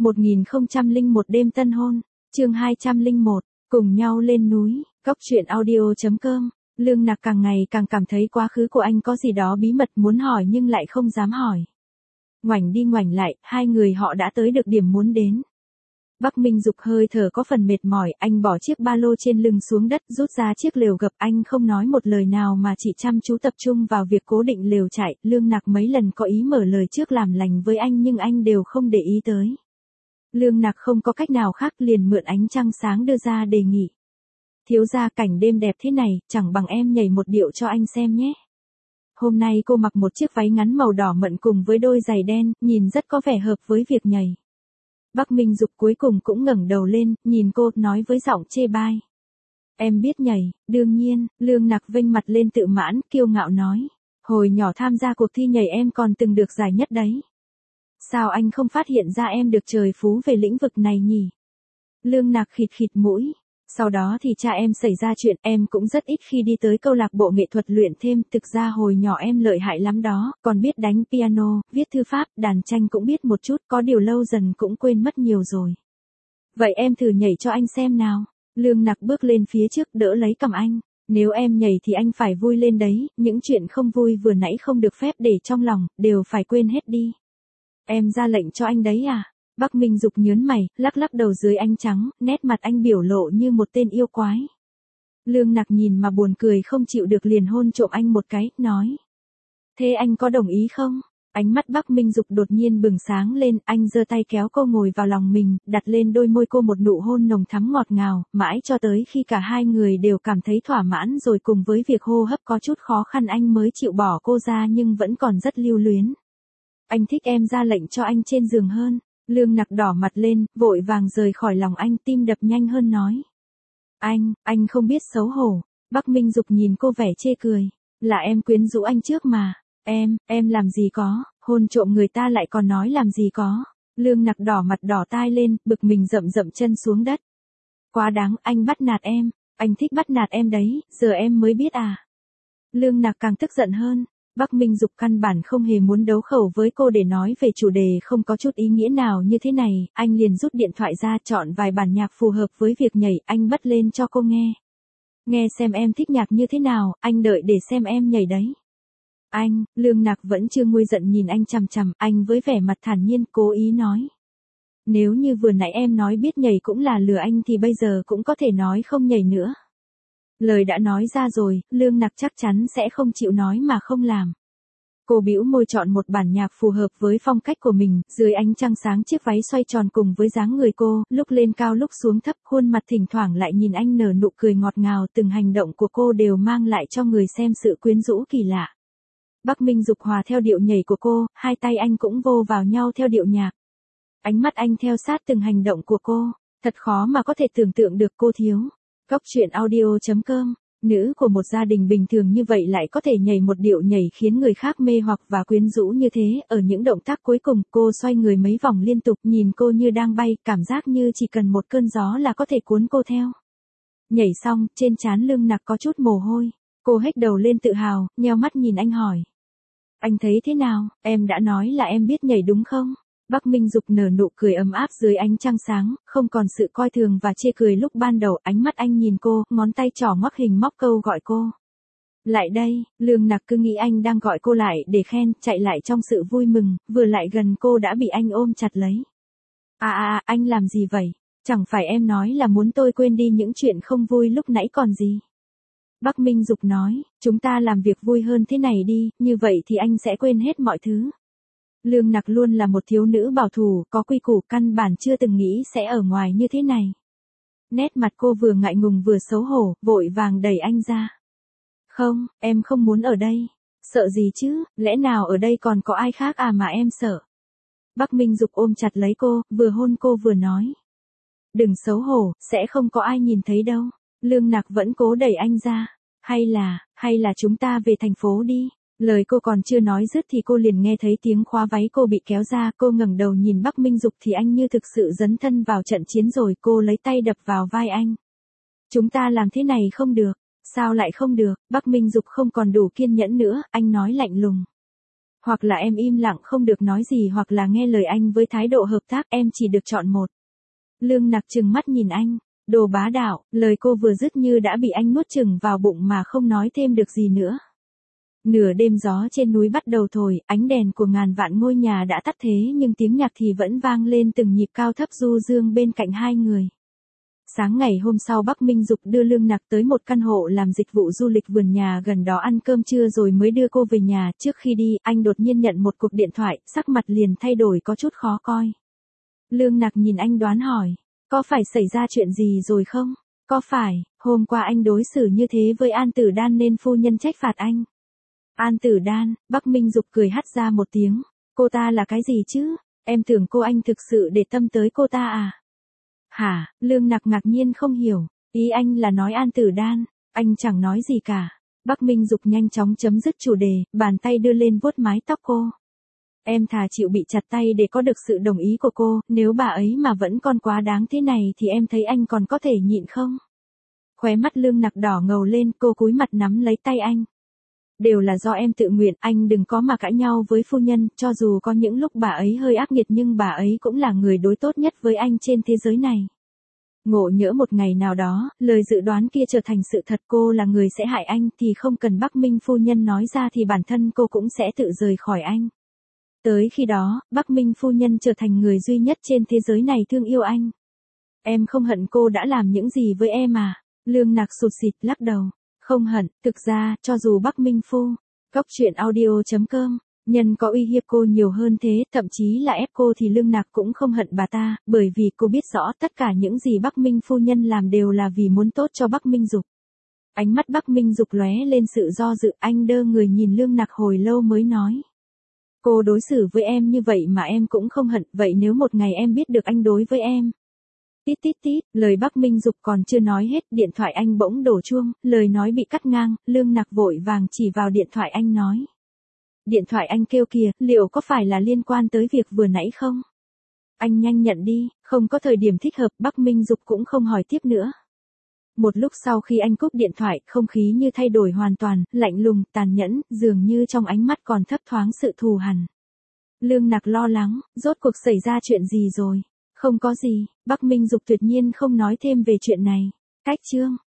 1001 đêm tân hôn, chương 201, cùng nhau lên núi, Cóc truyện audio.com. Lương Nặc càng ngày càng cảm thấy quá khứ của anh có gì đó bí mật muốn hỏi nhưng lại không dám hỏi. Ngoảnh đi ngoảnh lại, hai người họ đã tới được điểm muốn đến. Bắc Minh Dục hơi thở có phần mệt mỏi, anh bỏ chiếc ba lô trên lưng xuống đất, rút ra chiếc lều gập, anh không nói một lời nào mà chỉ chăm chú tập trung vào việc cố định lều trại. Lương Nặc mấy lần có ý mở lời trước làm lành với anh nhưng anh đều không để ý tới. Lương Nặc không có cách nào khác liền mượn ánh trăng sáng đưa ra đề nghị. Thiếu gia, cảnh đêm đẹp thế này, chẳng bằng em nhảy một điệu cho anh xem nhé. Hôm nay cô mặc một chiếc váy ngắn màu đỏ mận cùng với đôi giày đen, nhìn rất có vẻ hợp với việc nhảy. Bắc Minh Dục cuối cùng cũng ngẩng đầu lên, nhìn cô, nói với giọng chê bai. Em biết nhảy, đương nhiên. Lương Nặc vênh mặt lên tự mãn, kiêu ngạo nói. Hồi nhỏ tham gia cuộc thi nhảy em còn từng được giải nhất đấy. Sao anh không phát hiện ra em được trời phú về lĩnh vực này nhỉ? Lương Nặc khịt khịt mũi. Sau đó thì cha em xảy ra chuyện, em cũng rất ít khi đi tới câu lạc bộ nghệ thuật luyện thêm, thực ra hồi nhỏ em lợi hại lắm đó, còn biết đánh piano, viết thư pháp, đàn tranh cũng biết một chút, có điều lâu dần cũng quên mất nhiều rồi. Vậy em thử nhảy cho anh xem nào. Lương Nặc bước lên phía trước đỡ lấy cằm anh. Nếu em nhảy thì anh phải vui lên đấy, những chuyện không vui vừa nãy không được phép để trong lòng, đều phải quên hết đi. Em ra lệnh cho anh đấy à? Bắc Minh Dục nhớn mày, lắc lắc đầu dưới ánh trắng, nét mặt anh biểu lộ như một tên yêu quái. Lương Nặc nhìn mà buồn cười không chịu được liền hôn trộm anh một cái, nói. Thế anh có đồng ý không? Ánh mắt Bắc Minh Dục đột nhiên bừng sáng lên, anh giơ tay kéo cô ngồi vào lòng mình, đặt lên đôi môi cô một nụ hôn nồng thắm ngọt ngào, mãi cho tới khi cả hai người đều cảm thấy thỏa mãn rồi cùng với việc hô hấp có chút khó khăn anh mới chịu bỏ cô ra nhưng vẫn còn rất lưu luyến. Anh thích em ra lệnh cho anh trên giường hơn. Lương Nặc đỏ mặt lên, vội vàng rời khỏi lòng anh, tim đập nhanh hơn nói. Anh không biết xấu hổ. Bắc Minh Dục nhìn cô vẻ chê cười. Là em quyến rũ anh trước mà. Em làm gì có, hôn trộm người ta lại còn nói làm gì có. Lương Nặc đỏ mặt đỏ tai lên, bực mình dậm dậm chân xuống đất. Quá đáng, anh bắt nạt em. Anh thích bắt nạt em đấy, giờ em mới biết à. Lương Nặc càng tức giận hơn. Bắc Minh Dục căn bản không hề muốn đấu khẩu với cô để nói về chủ đề không có chút ý nghĩa nào như thế này, anh liền rút điện thoại ra chọn vài bản nhạc phù hợp với việc nhảy, anh bật lên cho cô nghe. Nghe xem em thích nhạc như thế nào, anh đợi để xem em nhảy đấy. Lương Nặc vẫn chưa nguôi giận nhìn anh chằm chằm, anh với vẻ mặt thản nhiên cố ý nói. Nếu như vừa nãy em nói biết nhảy cũng là lừa anh thì bây giờ cũng có thể nói không nhảy nữa. Lời đã nói ra rồi, Lương Nặc chắc chắn sẽ không chịu nói mà không làm. Cô bĩu môi chọn một bản nhạc phù hợp với phong cách của mình, dưới ánh trăng sáng chiếc váy xoay tròn cùng với dáng người cô, lúc lên cao lúc xuống thấp, khuôn mặt thỉnh thoảng lại nhìn anh nở nụ cười ngọt ngào, từng hành động của cô đều mang lại cho người xem sự quyến rũ kỳ lạ. Bắc Minh Dục hòa theo điệu nhảy của cô, hai tay anh cũng vô vào nhau theo điệu nhạc. Ánh mắt anh theo sát từng hành động của cô, thật khó mà có thể tưởng tượng được cô thiếu. Cóc truyện audio.com, nữ của một gia đình bình thường như vậy lại có thể nhảy một điệu nhảy khiến người khác mê hoặc và quyến rũ như thế, ở những động tác cuối cùng cô xoay người mấy vòng liên tục nhìn cô như đang bay, cảm giác như chỉ cần một cơn gió là có thể cuốn cô theo. Nhảy xong, trên trán Lương Nặc có chút mồ hôi, cô hếch đầu lên tự hào, nheo mắt nhìn anh hỏi. Anh thấy thế nào, em đã nói là em biết nhảy đúng không? Bắc Minh Dục nở nụ cười ấm áp dưới ánh trăng sáng, không còn sự coi thường và chê cười lúc ban đầu, ánh mắt anh nhìn cô, ngón tay trỏ ngoắc hình móc câu gọi cô. Lại đây, Lương Nặc cứ nghĩ anh đang gọi cô lại để khen, chạy lại trong sự vui mừng, vừa lại gần cô đã bị anh ôm chặt lấy. Anh làm gì vậy? Chẳng phải em nói là muốn tôi quên đi những chuyện không vui lúc nãy còn gì? Bắc Minh Dục nói, chúng ta làm việc vui hơn thế này đi, như vậy thì anh sẽ quên hết mọi thứ. Lương Nặc luôn là một thiếu nữ bảo thủ, có quy củ, căn bản chưa từng nghĩ sẽ ở ngoài như thế này. Nét mặt cô vừa ngại ngùng vừa xấu hổ, vội vàng đẩy anh ra. Không, em không muốn ở đây. Sợ gì chứ, lẽ nào ở đây còn có ai khác à mà em sợ. Bắc Minh Dục ôm chặt lấy cô, vừa hôn cô vừa nói. Đừng xấu hổ, sẽ không có ai nhìn thấy đâu. Lương Nặc vẫn cố đẩy anh ra. Hay là chúng ta về thành phố đi. Lời cô còn chưa nói dứt thì cô liền nghe thấy tiếng khóa váy cô bị kéo ra, cô ngẩng đầu nhìn Bắc Minh Dục thì anh như thực sự dấn thân vào trận chiến rồi, cô lấy tay đập vào vai anh. Chúng ta làm thế này không được. Sao lại không được? Bắc Minh Dục không còn đủ kiên nhẫn nữa, anh nói lạnh lùng. Hoặc là em im lặng không được nói gì hoặc là nghe lời anh với thái độ hợp tác, em chỉ được chọn một. Lương Nặc trừng mắt nhìn anh, đồ bá đạo, lời cô vừa dứt như đã bị anh nuốt chửng vào bụng mà không nói thêm được gì nữa. Nửa đêm gió trên núi bắt đầu thổi, ánh đèn của ngàn vạn ngôi nhà đã tắt thế nhưng tiếng nhạc thì vẫn vang lên từng nhịp cao thấp du dương bên cạnh hai người. Sáng ngày hôm sau Bắc Minh Dục đưa Lương Nặc tới một căn hộ làm dịch vụ du lịch vườn nhà gần đó ăn cơm trưa rồi mới đưa cô về nhà. Trước khi đi, anh đột nhiên nhận một cuộc điện thoại, sắc mặt liền thay đổi có chút khó coi. Lương Nặc nhìn anh đoán hỏi, có phải xảy ra chuyện gì rồi không? Có phải, hôm qua anh đối xử như thế với An Tử Đan nên phu nhân trách phạt anh? An Tử Đan, Bắc Minh Dục cười hắt ra một tiếng, cô ta là cái gì chứ? Em tưởng cô anh thực sự để tâm tới cô ta à? Hả, Lương Nặc ngạc nhiên không hiểu, ý anh là nói An Tử Đan, anh chẳng nói gì cả. Bắc Minh Dục nhanh chóng chấm dứt chủ đề, bàn tay đưa lên vuốt mái tóc cô. Em thà chịu bị chặt tay để có được sự đồng ý của cô, nếu bà ấy mà vẫn còn quá đáng thế này thì em thấy anh còn có thể nhịn không? Khóe mắt Lương Nặc đỏ ngầu lên, cô cúi mặt nắm lấy tay anh. Đều là do em tự nguyện, anh đừng có mà cãi nhau với phu nhân, cho dù có những lúc bà ấy hơi ác nghiệt nhưng bà ấy cũng là người đối tốt nhất với anh trên thế giới này. Ngộ nhỡ một ngày nào đó, lời dự đoán kia trở thành sự thật, cô là người sẽ hại anh thì không cần Bắc Minh phu nhân nói ra thì bản thân cô cũng sẽ tự rời khỏi anh. Tới khi đó, Bắc Minh phu nhân trở thành người duy nhất trên thế giới này thương yêu anh. Em không hận cô đã làm những gì với em à? Lương Nặc sụt sịt lắc đầu. Không hận, thực ra, cho dù Bắc Minh phu, Cóc truyện audio.com, nhân có uy hiếp cô nhiều hơn thế, thậm chí là ép cô thì Lương Nặc cũng không hận bà ta, bởi vì cô biết rõ tất cả những gì Bắc Minh phu nhân làm đều là vì muốn tốt cho Bắc Minh Dục. Ánh mắt Bắc Minh Dục lóe lên sự do dự, anh đơ người nhìn Lương Nặc hồi lâu mới nói. Cô đối xử với em như vậy mà em cũng không hận, vậy nếu một ngày em biết được anh đối với em. Tít tít tít, lời Bắc Minh Dục còn chưa nói hết, điện thoại anh bỗng đổ chuông, lời nói bị cắt ngang, Lương Nặc vội vàng chỉ vào điện thoại anh nói. Điện thoại anh kêu kìa, liệu có phải là liên quan tới việc vừa nãy không? Anh nhanh nhận đi, không có thời điểm thích hợp, Bắc Minh Dục cũng không hỏi tiếp nữa. Một lúc sau khi anh cúp điện thoại, không khí như thay đổi hoàn toàn, lạnh lùng, tàn nhẫn, dường như trong ánh mắt còn thấp thoáng sự thù hằn. Lương Nặc lo lắng, rốt cuộc xảy ra chuyện gì rồi? Không có gì, Bắc Minh Dục tuyệt nhiên không nói thêm về chuyện này. Cách chương